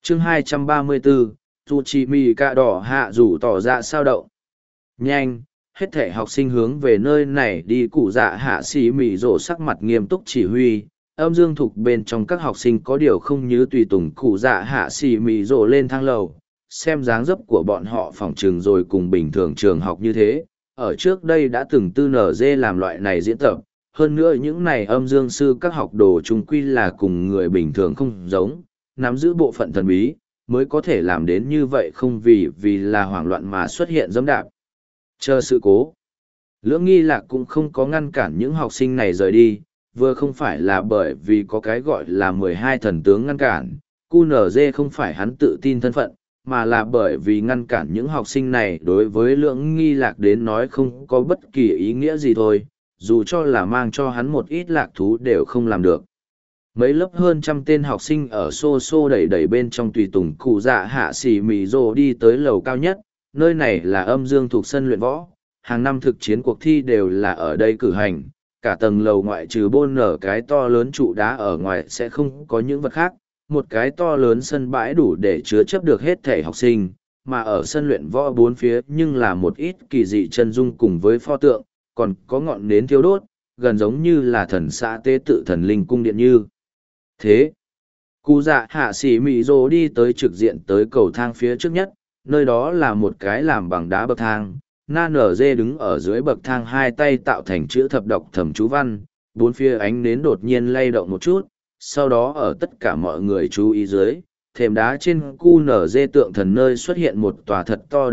chương 234, dù chỉ mì cạ đỏ hạ rủ tỏ ra sao động. Nhanh, hết thể học sinh hướng về nơi này đi. Cụ dạ hạ xì mì rổ sắc mặt nghiêm túc chỉ huy. Âm dương thục bên trong các học sinh có điều không như tùy tùng cụ dạ hạ xì mì rổ lên thang lầu. Xem dáng dấp của bọn họ phỏng trường rồi cùng bình thường trường học như thế. Ở trước đây đã từng tư nở dê làm loại này diễn tập. Hơn nữa những này âm dương sư các học đồ chung quy là cùng người bình thường không giống, nắm giữ bộ phận thần bí, mới có thể làm đến như vậy, không vì là hoảng loạn mà xuất hiện dẫm đạp. Chờ sự cố. Lưỡng nghi lạc cũng không có ngăn cản những học sinh này rời đi, vừa không phải là bởi vì có cái gọi là 12 thần tướng ngăn cản, QNZ không phải hắn tự tin thân phận, mà là bởi vì ngăn cản những học sinh này đối với lưỡng nghi lạc đến nói không có bất kỳ ý nghĩa gì thôi, dù cho là mang cho hắn một ít lạc thú đều không làm được. Mấy lớp hơn trăm tên học sinh ở xô xô đẩy đẩy bên trong tùy tùng cụ dạ hạ xỉ mì rồ đi tới lầu cao nhất, nơi này là âm dương thuộc sân luyện võ, hàng năm thực chiến cuộc thi đều là ở đây cử hành, cả tầng lầu ngoại trừ bôn nở cái to lớn trụ đá ở ngoài sẽ không có những vật khác, một cái to lớn sân bãi đủ để chứa chấp được hết thể học sinh, mà ở sân luyện võ bốn phía nhưng là một ít kỳ dị chân dung cùng với pho tượng, còn có ngọn nến thiêu đốt, gần giống như là thần xã tế tự thần linh cung điện như. Thế, cụ dạ hạ xỉ mị rồ đi tới trực diện tới cầu thang phía trước nhất, nơi đó là một cái làm bằng đá bậc thang. Na nở dê đứng ở dưới bậc thang, hai tay tạo thành chữ thập đọc thầm chú văn, bốn phía ánh nến đột nhiên lay động một chút, sau đó ở tất cả mọi người chú ý dưới, thềm đá trên cu nở dê tượng thần nơi xuất hiện một tòa thật to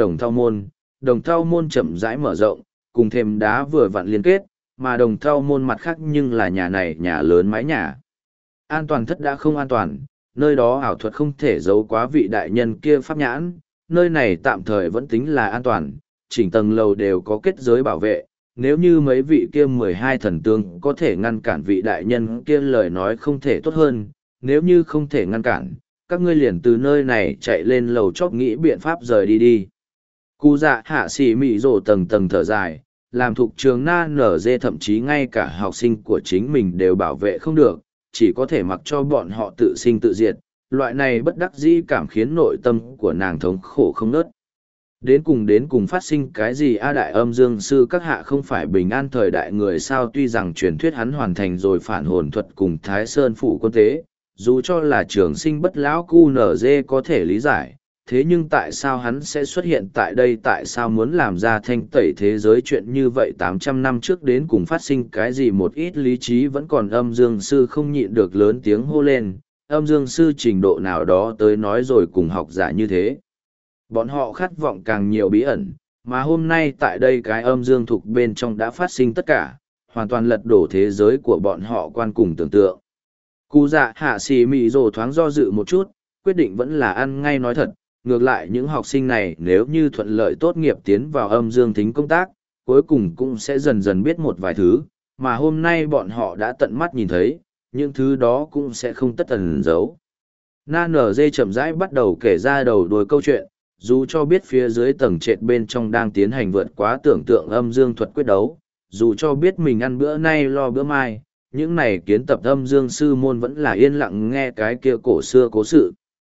đồng thau môn chậm rãi mở rộng, cùng thềm đá vừa vặn liên kết, mà đồng thau môn mặt khác nhưng là nhà này nhà lớn mái nhà. An toàn thất đã không an toàn, nơi đó ảo thuật không thể giấu quá vị đại nhân kia pháp nhãn, nơi này tạm thời vẫn tính là an toàn, chỉnh tầng lầu đều có kết giới bảo vệ, nếu như mấy vị kia 12 thần tướng có thể ngăn cản vị đại nhân kia lời nói không thể tốt hơn, nếu như không thể ngăn cản, các ngươi liền từ nơi này chạy lên lầu chóp nghĩ biện pháp rời đi đi. Cụ dạ hạ xỉ mị rồ tầng tầng thở dài, làm thuộc trường na nở dê thậm chí ngay cả học sinh của chính mình đều bảo vệ không được, chỉ có thể mặc cho bọn họ tự sinh tự diệt, loại này bất đắc dĩ cảm khiến nội tâm của nàng thống khổ không nớt. Đến cùng phát sinh cái gì a đại âm dương sư các hạ không phải bình an thời đại người sao, tuy rằng truyền thuyết hắn hoàn thành rồi phản hồn thuật cùng Thái Sơn phụ quân tế, dù cho là trường sinh bất lão QNZ có thể lý giải, thế nhưng tại sao hắn sẽ xuất hiện tại đây, tại sao muốn làm ra thanh tẩy thế giới chuyện như vậy 800 năm trước đến cùng phát sinh cái gì, một ít lý trí vẫn còn. Âm dương sư không nhịn được lớn tiếng hô lên, âm dương sư trình độ nào đó tới nói rồi cùng học giả như thế. Bọn họ khát vọng càng nhiều bí ẩn, mà hôm nay tại đây cái âm dương thục bên trong đã phát sinh tất cả, hoàn toàn lật đổ thế giới của bọn họ quan cùng tưởng tượng. Cụ dạ hạ xì mị rồ thoáng do dự một chút, quyết định vẫn là ăn ngay nói thật, ngược lại những học sinh này nếu như thuận lợi tốt nghiệp tiến vào âm dương thính công tác, cuối cùng cũng sẽ dần dần biết một vài thứ, mà hôm nay bọn họ đã tận mắt nhìn thấy, những thứ đó cũng sẽ không tất ẩn giấu. Na nở dê chậm rãi bắt đầu kể ra đầu đuôi câu chuyện, dù cho biết phía dưới tầng trệt bên trong đang tiến hành vượt quá tưởng tượng âm dương thuật quyết đấu, dù cho biết mình ăn bữa nay lo bữa mai, những này kiến tập âm dương sư môn vẫn là yên lặng nghe cái kia cổ xưa cố sự.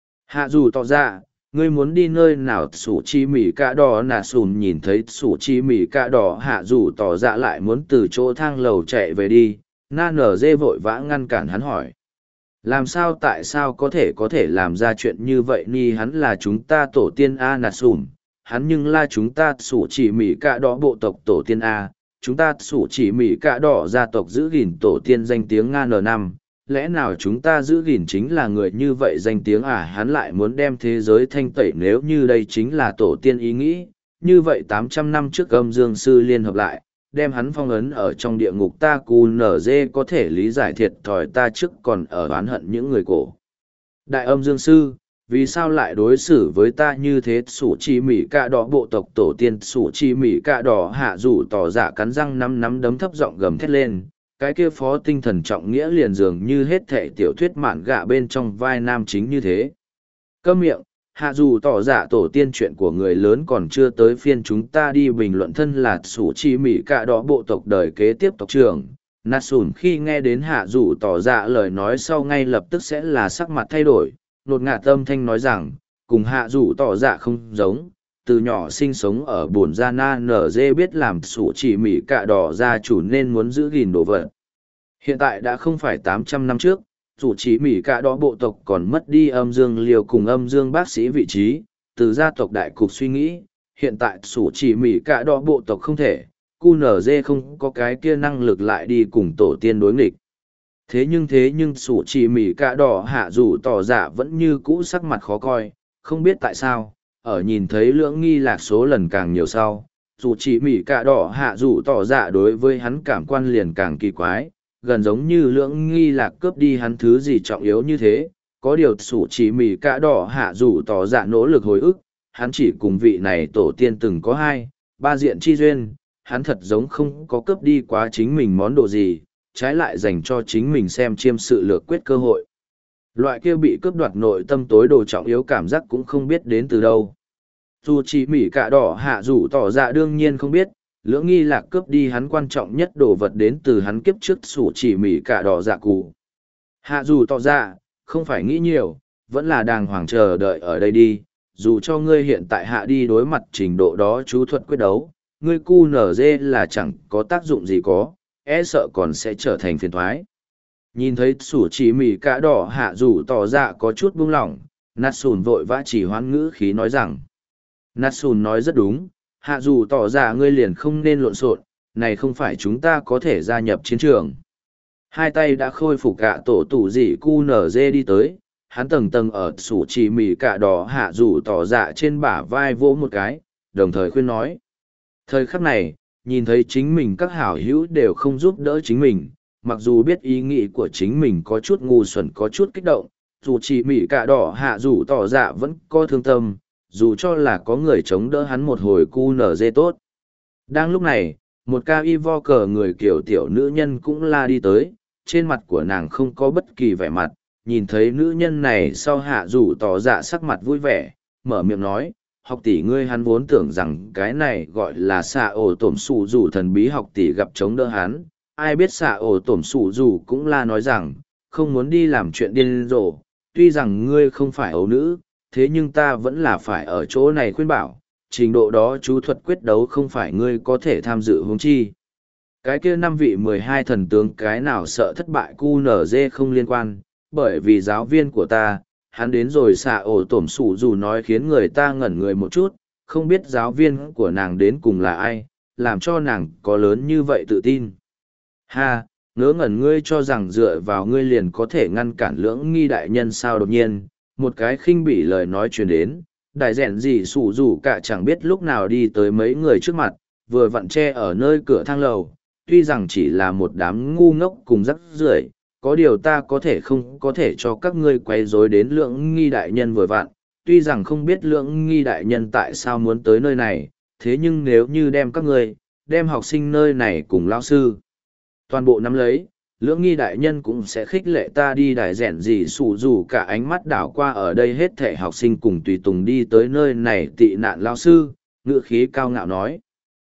Hạ dù tỏ ra, ngươi muốn đi nơi nào? Sủ chi mỉ cạ đỏ nà sùn nhìn thấy sủ chi mỉ cạ đỏ hạ dù tỏ ra lại muốn từ chỗ thang lầu chạy về đi, na nở dê vội vã ngăn cản hắn hỏi. Làm sao, tại sao có thể làm ra chuyện như vậy ni? Hắn là chúng ta tổ tiên A nà sùn, hắn nhưng là chúng ta sủ chỉ mỉ cạ đỏ bộ tộc tổ tiên A, chúng ta sủ chỉ mỉ cạ đỏ gia tộc giữ gìn tổ tiên danh tiếng N5. Lẽ nào chúng ta giữ gìn chính là người như vậy danh tiếng à? Hắn lại muốn đem thế giới thanh tẩy, nếu như đây chính là tổ tiên ý nghĩ, như vậy 800 năm trước âm dương sư liên hợp lại, đem hắn phong ấn ở trong địa ngục, ta QNZ có thể lý giải thiệt thòi ta trước còn ở oán hận những người cổ. Đại âm dương sư, vì sao lại đối xử với ta như thế? Sủ chi mỉ cạ đỏ bộ tộc tổ tiên sủ chi mỉ cạ đỏ hạ rủ tỏ giả cắn răng nắm đấm thấp giọng gầm thét lên. Cái kia phó tinh thần trọng nghĩa liền dường như hết thệ tiểu thuyết mạn gạ bên trong vai nam chính như thế. Câm miệng, hạ dù tỏ giả tổ tiên chuyện của người lớn còn chưa tới phiên chúng ta đi bình luận. Thân là sủ chi mỉ cạ đỏ bộ tộc đời kế tiếp tộc trưởng Natsun khi nghe đến hạ dù tỏ giả lời nói sau ngay lập tức sẽ là sắc mặt thay đổi, nột ngạt âm thanh nói rằng, cùng hạ rủ tỏ dạ không giống, từ nhỏ sinh sống ở bồn gia na nở dê biết làm sủ chỉ mỉ cạ đỏ gia chủ nên muốn giữ gìn đồ vật. Hiện tại đã không phải 800 năm trước, sủ chỉ mỉ cạ đỏ bộ tộc còn mất đi âm dương liều cùng âm dương bác sĩ vị trí, từ gia tộc đại cục suy nghĩ, hiện tại sủ chỉ mỉ cạ đỏ bộ tộc không thể, QNZ không có cái kia năng lực lại đi cùng tổ tiên đối nghịch. Thế nhưng sủ chỉ mỉ cạ đỏ hạ rủ tỏ dạ vẫn như cũ sắc mặt khó coi, không biết tại sao, ở nhìn thấy lưỡng nghi lạc số lần càng nhiều sau, dù chỉ mỉ cạ đỏ hạ rủ tỏ dạ đối với hắn cảm quan liền càng kỳ quái, gần giống như lưỡng nghi lạc cướp đi hắn thứ gì trọng yếu như thế, có điều sủ chỉ mỉ cạ đỏ hạ rủ tỏ dạ nỗ lực hồi ức, hắn chỉ cùng vị này tổ tiên từng có 2, 3 diện chi duyên, hắn thật giống không có cướp đi quá chính mình món đồ gì, trái lại dành cho chính mình xem chiêm sự lược quyết cơ hội. Loại kia bị cướp đoạt nội tâm tối đồ trọng yếu cảm giác cũng không biết đến từ đâu. Dù chỉ mỉ cạ đỏ hạ rủ tỏ dạ đương nhiên không biết, lưỡng nghi lạc cướp đi hắn quan trọng nhất đồ vật đến từ hắn kiếp trước sủ chỉ mỉ cạ đỏ dạ cụ. Hạ rủ tỏ dạ, không phải nghĩ nhiều, vẫn là đàng hoàng chờ đợi ở đây đi, dù cho ngươi hiện tại hạ đi đối mặt trình độ đó chú thuật quyết đấu, ngươi cu nở dê là chẳng có tác dụng gì có, e sợ còn sẽ trở thành phiền thoái. Nhìn thấy sủ chỉ mỉ cạ đỏ hạ rủ tỏ dạ có chút buông lỏng, Natsun vội vã chỉ hoán ngữ khí nói rằng, Natsun nói rất đúng, hạ rủ tỏ dạ ngươi liền không nên lộn xộn, này không phải chúng ta có thể gia nhập chiến trường. Hai tay đã khôi phục cả tổ tủ dị cu nở dê đi tới, hắn tầng tầng ở sủ chỉ mỉ cạ đỏ hạ rủ tỏ dạ trên bả vai vỗ một cái, đồng thời khuyên nói. Thời khắc này, nhìn thấy chính mình các hảo hữu đều không giúp đỡ chính mình, mặc dù biết ý nghĩ của chính mình có chút ngu xuẩn có chút kích động, dù chỉ mỉ cạ đỏ hạ rủ tỏ dạ vẫn có thương tâm, dù cho là có người chống đỡ hắn một hồi cu nở dê tốt. Đang lúc này, một ca y vo cờ người kiểu tiểu nữ nhân cũng la đi tới, trên mặt của nàng không có bất kỳ vẻ mặt, nhìn thấy nữ nhân này sau hạ rủ tỏ dạ sắc mặt vui vẻ, mở miệng nói, học tỷ ngươi hắn vốn tưởng rằng cái này gọi là xạ ổ tổm sủ rủ thần bí học tỷ gặp chống đỡ hắn, ai biết xạ ổ tổm sủ rủ cũng là nói rằng, không muốn đi làm chuyện điên rồ, tuy rằng ngươi không phải ấu nữ, thế nhưng ta vẫn là phải ở chỗ này khuyên bảo, trình độ đó chú thuật quyết đấu không phải ngươi có thể tham dự huống chi. Cái kia 5 vị 12 thần tướng cái nào sợ thất bại QNZ không liên quan, bởi vì giáo viên của ta, hắn đến rồi xạ ổ tổm sủ dù nói khiến người ta ngẩn người một chút, không biết giáo viên của nàng đến cùng là ai, làm cho nàng có lớn như vậy tự tin. Ha, ngớ ngẩn ngươi cho rằng dựa vào ngươi liền có thể ngăn cản lưỡng nghi đại nhân sao đột nhiên, một cái khinh bỉ lời nói truyền đến, đại rèn gì sủ rủ cả chẳng biết lúc nào đi tới mấy người trước mặt, vừa vặn che ở nơi cửa thang lầu, tuy rằng chỉ là một đám ngu ngốc cùng rắc rưởi, có điều ta có thể không có thể cho các ngươi quay rối đến lưỡng nghi đại nhân vừa vặn, tuy rằng không biết lưỡng nghi đại nhân tại sao muốn tới nơi này, thế nhưng nếu như đem các ngươi, đem học sinh nơi này cùng lao sư, toàn bộ nắm lấy, lưỡng nghi đại nhân cũng sẽ khích lệ ta đi đại rèn gì sủ dù cả ánh mắt đảo qua ở đây hết thể học sinh cùng tùy tùng đi tới nơi này tị nạn lao sư, ngữ khí cao ngạo nói.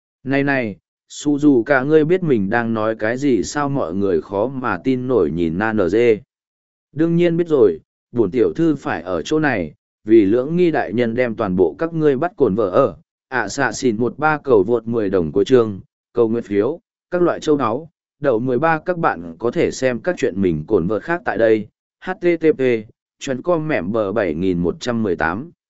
Này, su dù cả ngươi biết mình đang nói cái gì sao mọi người khó mà tin nổi nhìn na nở dê. Đương nhiên biết rồi, bổn tiểu thư phải ở chỗ này, vì lưỡng nghi đại nhân đem toàn bộ các ngươi bắt cồn vợ ở, xạ xỉn 13 cầu vượt 10 đồng cuối chương, cầu nguyện phiếu, các loại châu áo, đậu 13 các bạn có thể xem các chuyện mình cồn vợ khác tại đây, http, chuyên com mẻm bờ 7118.